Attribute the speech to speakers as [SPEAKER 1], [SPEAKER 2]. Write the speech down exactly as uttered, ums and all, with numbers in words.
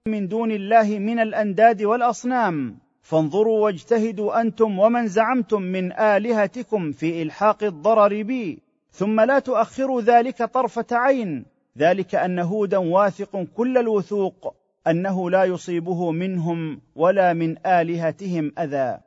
[SPEAKER 1] من دون الله من الأنداد والأصنام، فانظروا واجتهدوا أنتم ومن زعمتم من آلهتكم في إلحاق الضرر بي، ثم لا تؤخروا ذلك طرفة عين، ذلك أن هودا واثق كل الوثوق أنه لا يصيبه منهم ولا من آلهتهم أذى.